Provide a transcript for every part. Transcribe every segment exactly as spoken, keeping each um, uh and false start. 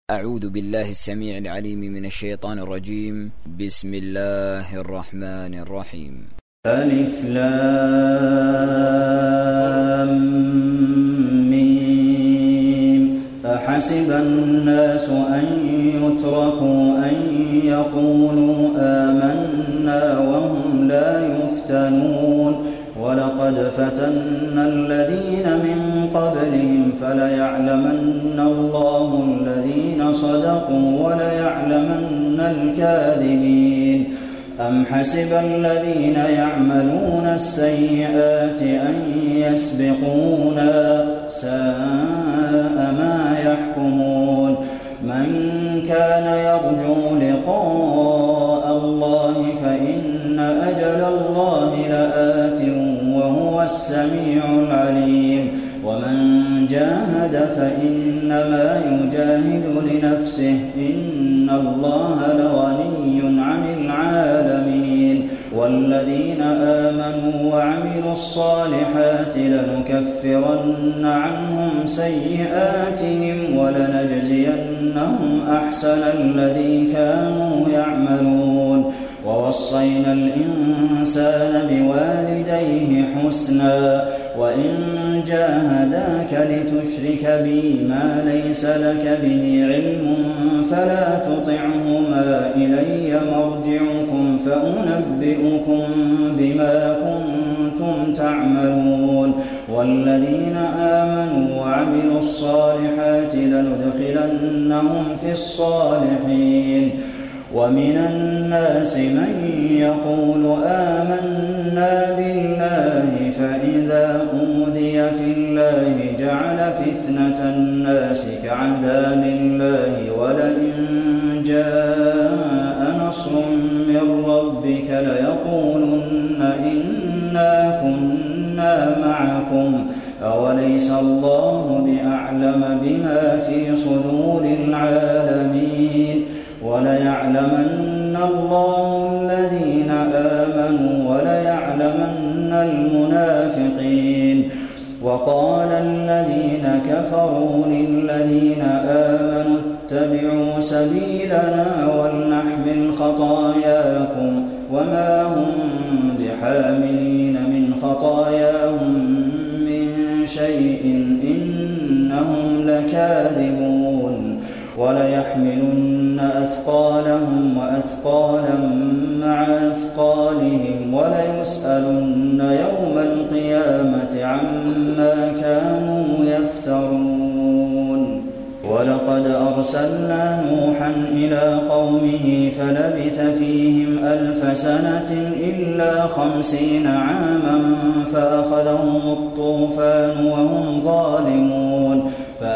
أعوذ بالله السميع العليم من الشيطان الرجيم. بسم الله الرحمن الرحيم. ألف لام ميم. أحسب الناس أن يتركوا أن يقولوا آمنا وهم لا يفتنون ولقد فتنا الذين من قبلهم فليعلمن الله الذين صدقوا وليعلمن الكاذبين. أم حسب الذين يعملون السيئات أن يسبقونا ساء ما يحكمون. من كان يرجو لقاء الله فإن أجل الله لآت وهو السميع العليم. ومن جاهد فإنما يجاهد لنفسه إن الله لغني عن العالمين. والذين آمنوا وعملوا الصالحات لنكفرن عنهم سيئاتهم ولنجزينهم أحسن الذي كانوا يعملون. ووصينا الإنسان بوالديه حسنا وإن جاهداك لتشرك بي ما ليس لك به علم فلا تطعهما إلي مرجعكم فأنبئكم بما كنتم تعملون. والذين آمنوا وعملوا الصالحات لندخلنهم في الصالحين. ومن الناس من يقول آمنا بالله فإذا أوذي في الله جعل فتنة الناس كعذاب الله ولئن جاء نصر من ربك ليقولن إنا كنا معكم أوليس الله بأعلم بما في صدور العالمين. وليعلمن الله الذين آمنوا وليعلمن المنافقين. وقال الذين كفروا للذين آمنوا اتبعوا سبيلنا ولنحمل خطاياكم وما هم بحاملين من خطاياهم من شيء إنهم لكاذبون. وليحملن أثقالهم وأثقالا مع أثقالهم وليسألن يوم القيامة عما كانوا يفترون. ولقد أرسلنا نوحا إلى قومه فلبث فيهم ألف سنة إلا خمسين عاما فأخذهم الطوفان وهم ظالمون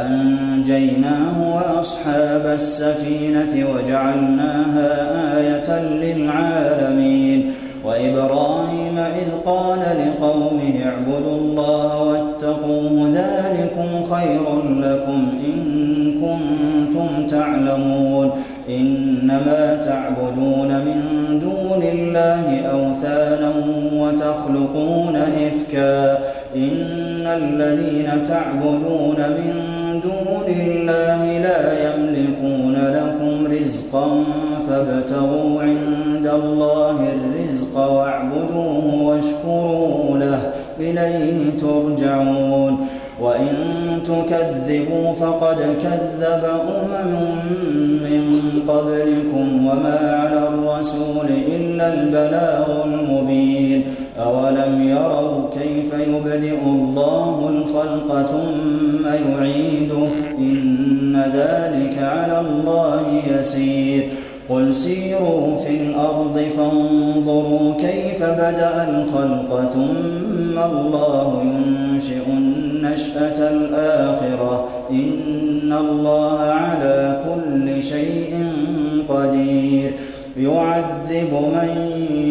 فأنجيناه وأصحاب السفينة وجعلناها آية للعالمين. وإبراهيم إذ قال لقومه اعبدوا الله واتقوه ذلكم خير لكم إن كنتم تعلمون. إنما تعبدون من دون الله أوثانا وتخلقون إفكا إن الذين تعبدون من دون الله لا يملكون لكم رزقا فابتغوا عند الله الرزق واعبدوه واشكروا له إليه ترجعون. وإن تكذبوا فقد كذب أمم من قبلكم وما على الرسول إلا البلاغ المبين. أولم يروا كيف يبدئ الله الخلق ثم يعيده إن ذلك على الله يسير. قل سيروا في الأرض فانظروا كيف بدأ الخلق ثم الله ينشئ النشأة الآخرة إن الله على كل شيء قدير. يعذب من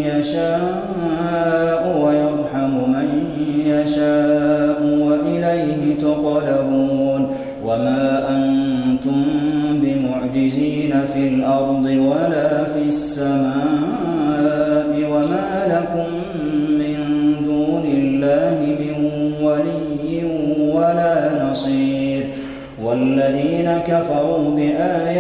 يشاء ويرحم من يشاء وإليه تقلبون. وما أنتم بمعجزين في الأرض ولا في السماء وما لكم من دون الله من ولي ولا نصير. والذين كفروا بآيات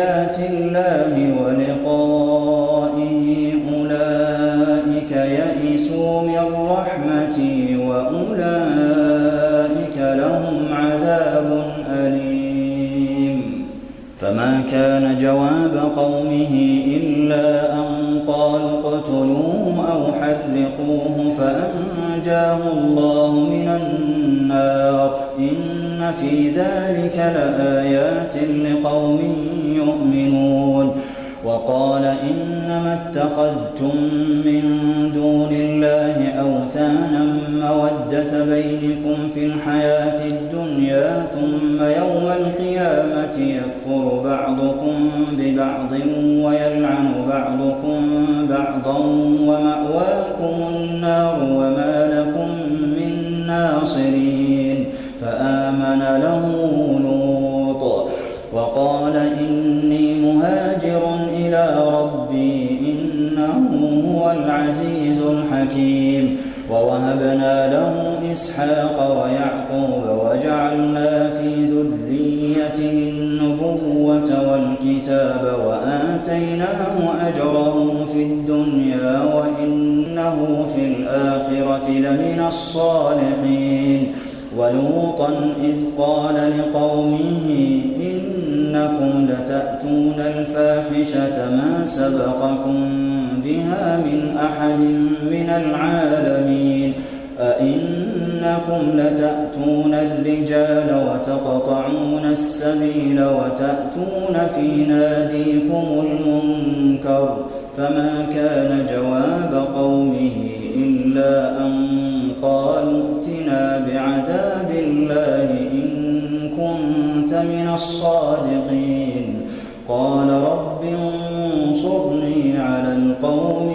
فما كان جواب قومه إلا أن قالوا اقتلوه أو حرقوه فأنجاه الله من النار إن في ذلك لآيات لقوم يؤمنون. وقال إنما اتخذتم من دون الله أوثانا مودة بينكم في الحياة الدنيا ثم يوم القيامة يكفر بعضكم ببعض ويلعن بعضكم بعضا ومأواكم النار وما لكم من ناصرين. فآمن له لوط وقال إني مهاجر إلى ربي إنه هو العزيز الحكيم. ووهبنا له إسحاق ويعقوب وجعلنا في ذريته النبوة والكتاب وآتيناه أجره في الدنيا وإنه في الآخرة لمن الصالحين. ولوطا إذ قال لقومه إنكم لتأتون الفاحشة ما سبقكم بها من أحد من العالمين أئنكم لتأتون الرجال وتقطعون السبيل وتأتون في ناديكم المنكر فما كان جواب قومه إلا أن قالوا ائتنا بعذاب الله إن كنت من الصادقين. قال رب انصرني على القوم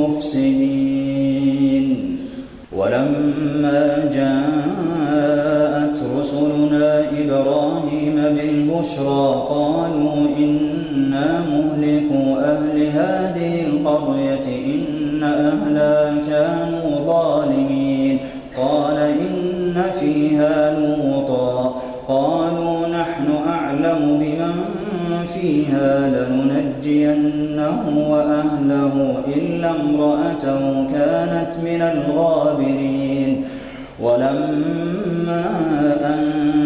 المفسدين. ولما جاءت رسلنا إبراهيم بالبشرى قالوا إنا مهلكو أهل هذه القرية إن أهلها كانوا ظالمين. قال إن فيها لوطا قالوا نحن أعلم بمن فيها لننجينه وأهله إلا امرأته كانت من الغابرين. ولما أن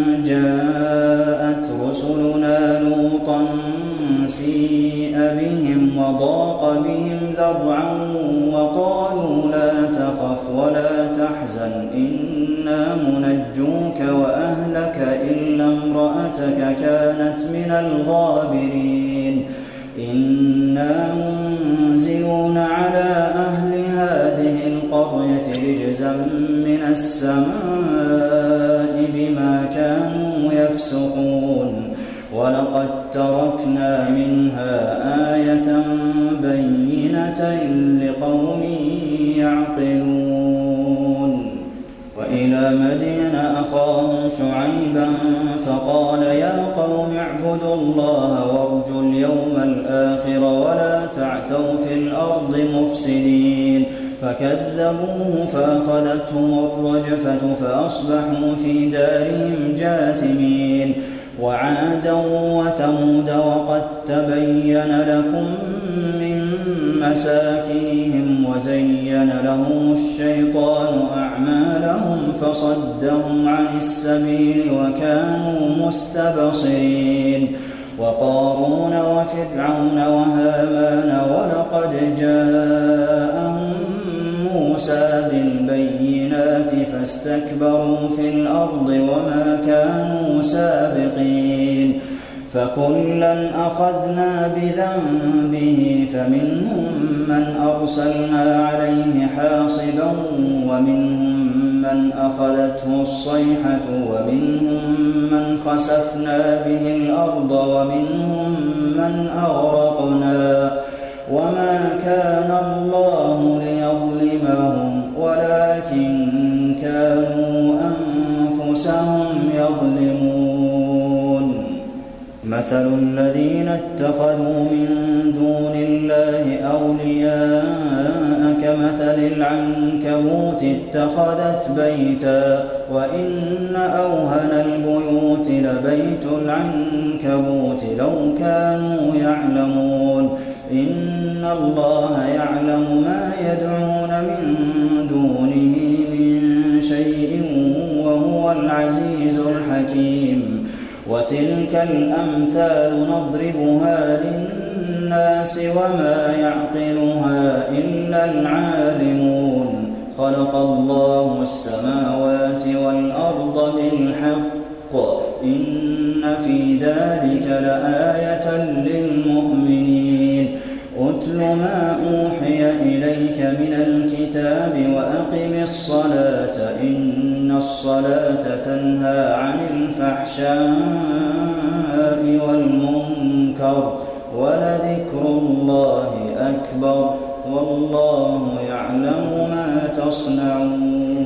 جاءت رسلنا لوطا سيء بهم وضاق بهم ذرعا وقالوا لا تخف ولا تحزن إنا منجوك وأهلك إلا امرأتك كانت من الغابرين. إنا منزلون على أهل هذه القرية رجزا من السماء بما كانوا يفسقون. ولقد تركنا منها آية بينة لقوم يعقلون. وإلى مدين أخاهم شعيبا فقال يا قوم اعبدوا الله وارجوا اليوم الآخر ولا تعثوا في الأرض مفسدين. فكذبوه فأخذتهم الرجفة فأصبحوا في دارهم جاثمين. وعادا وثمود وقد تبين لكم من مساكنهم وزين لهم الشيطان أعمالهم فصدهم عن السبيل وكانوا مستبصرين. وقارون وفرعون وهامان ولقد جاءهم موسى بالبينات فاستكبروا في الأرض وما كانوا سابقين. فكلا أخذنا بذنبه فمنهم من أرسلنا عليه حاصبا ومنهم من أخذته الصيحة ومنهم من خسفنا به الأرض ومنهم من أغرقنا. وما كان الله ليظلمهم ولكن كانوا أنفسهم يظلمون. مثل الذين اتخذوا من دون الله أولياء كمثل العنكبوت اتخذت بيتا وإن أوهن البيوت لبيت العنكبوت لو كانوا يعلمون. إن الله يعلم ما يدعون من دونه من شيء وهو العزيز الحكيم. وتلك الأمثال نضربها للناس وما يعقلها إلا العالمون خلق الله السماوات والأرض بالحق إن في ذلك لآية للمؤمنين أتل ما أوحي إليك من الكتاب وأقم الصلاة إن الصلاة تنهى عن الفحشاء والمنكر ولذكر الله أكبر والله يعلم ما تصنعون